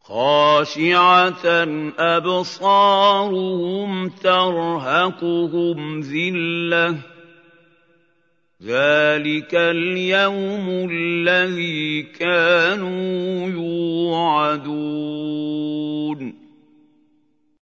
خَاشِعَةً أَبْصَارُهُمْ تَرْهَقُهُمْ ذِلَّةٌ ۚ ذَٰلِكَ الْيَوْمُ الَّذِي كَانُوا